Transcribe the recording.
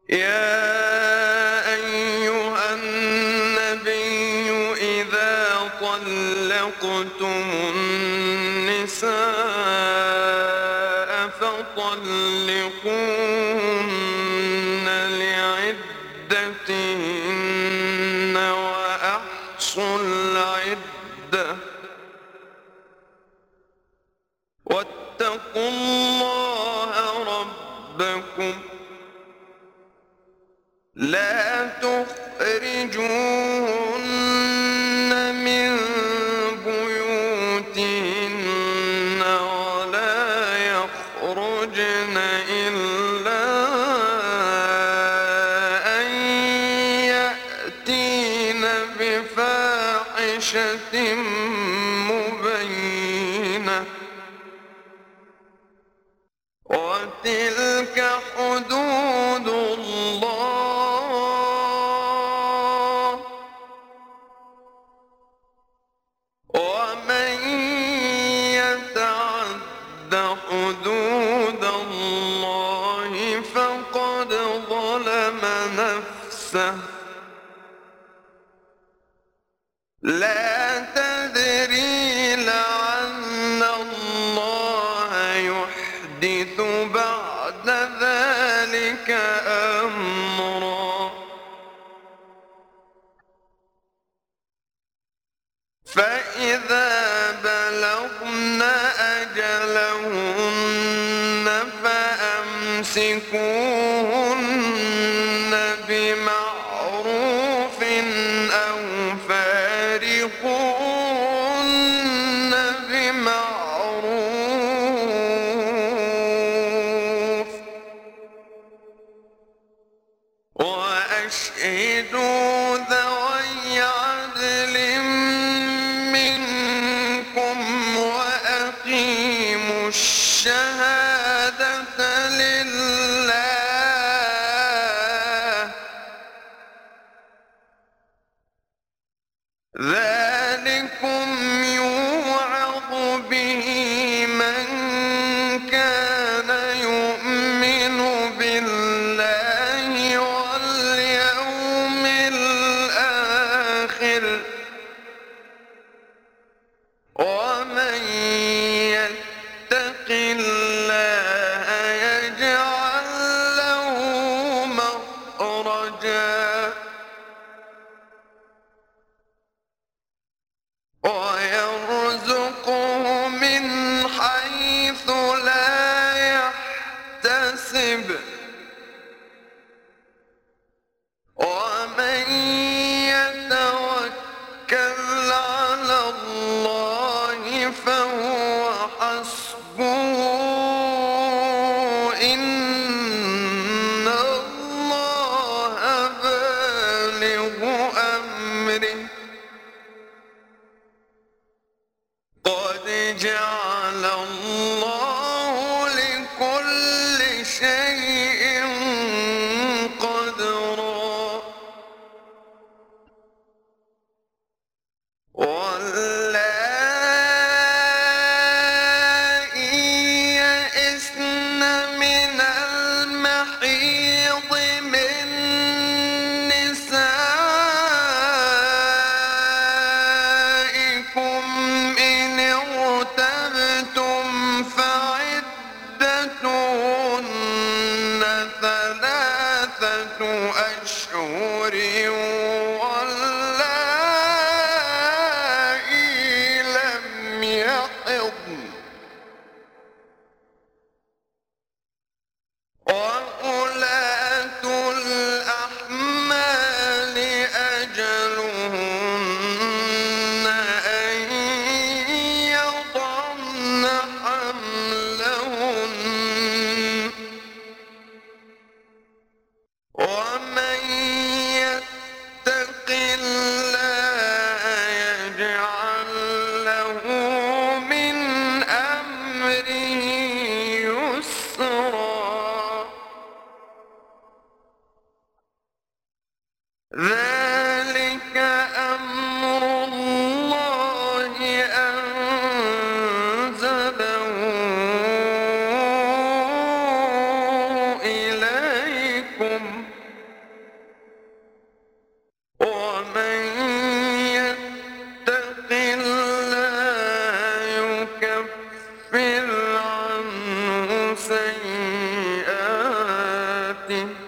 يا أيها النبي إذا طلقتم النساء فطلقوهن لعدتهن وأحصوا العدة واتقوا الله ربكم لا تخرجوهن من بيوتهن ولا يخرجن إلا أن يأتين بفاحشة مبينة وتلك حدود الله ومن يتعد حدود الله فقد ظلم نفسه لا تدري لعل الله يحدث بعد ذلك أمرا فإذا بلغن أجلهن فأمسكوهن بمعروف أو فارقوهن بمعروف وأشهدوا ذوي عدل منكم وأقيموا الشهادة لله ذلكم يوعظ به من كان يؤمن بالله واليوم الآخر ومن يتق الله يجعل له مخرجا ويرزقه من حيث لا يحتسب ومن يتوكل على الله فهو حسبه إن الله بالغ أمره قد جعل الله لكل شيء قدرا واللائي يئسن من المحيض من نسائكم إن ارتبتم فعدتهن ثلاثة أشهر واللائي لم يحضن وأولاة الأحمال أجلهن أن يضعن حملهن ومن يتق الله يجعل له من أمره يسرا ذلك أمر الله أنزله إليكم سيئاته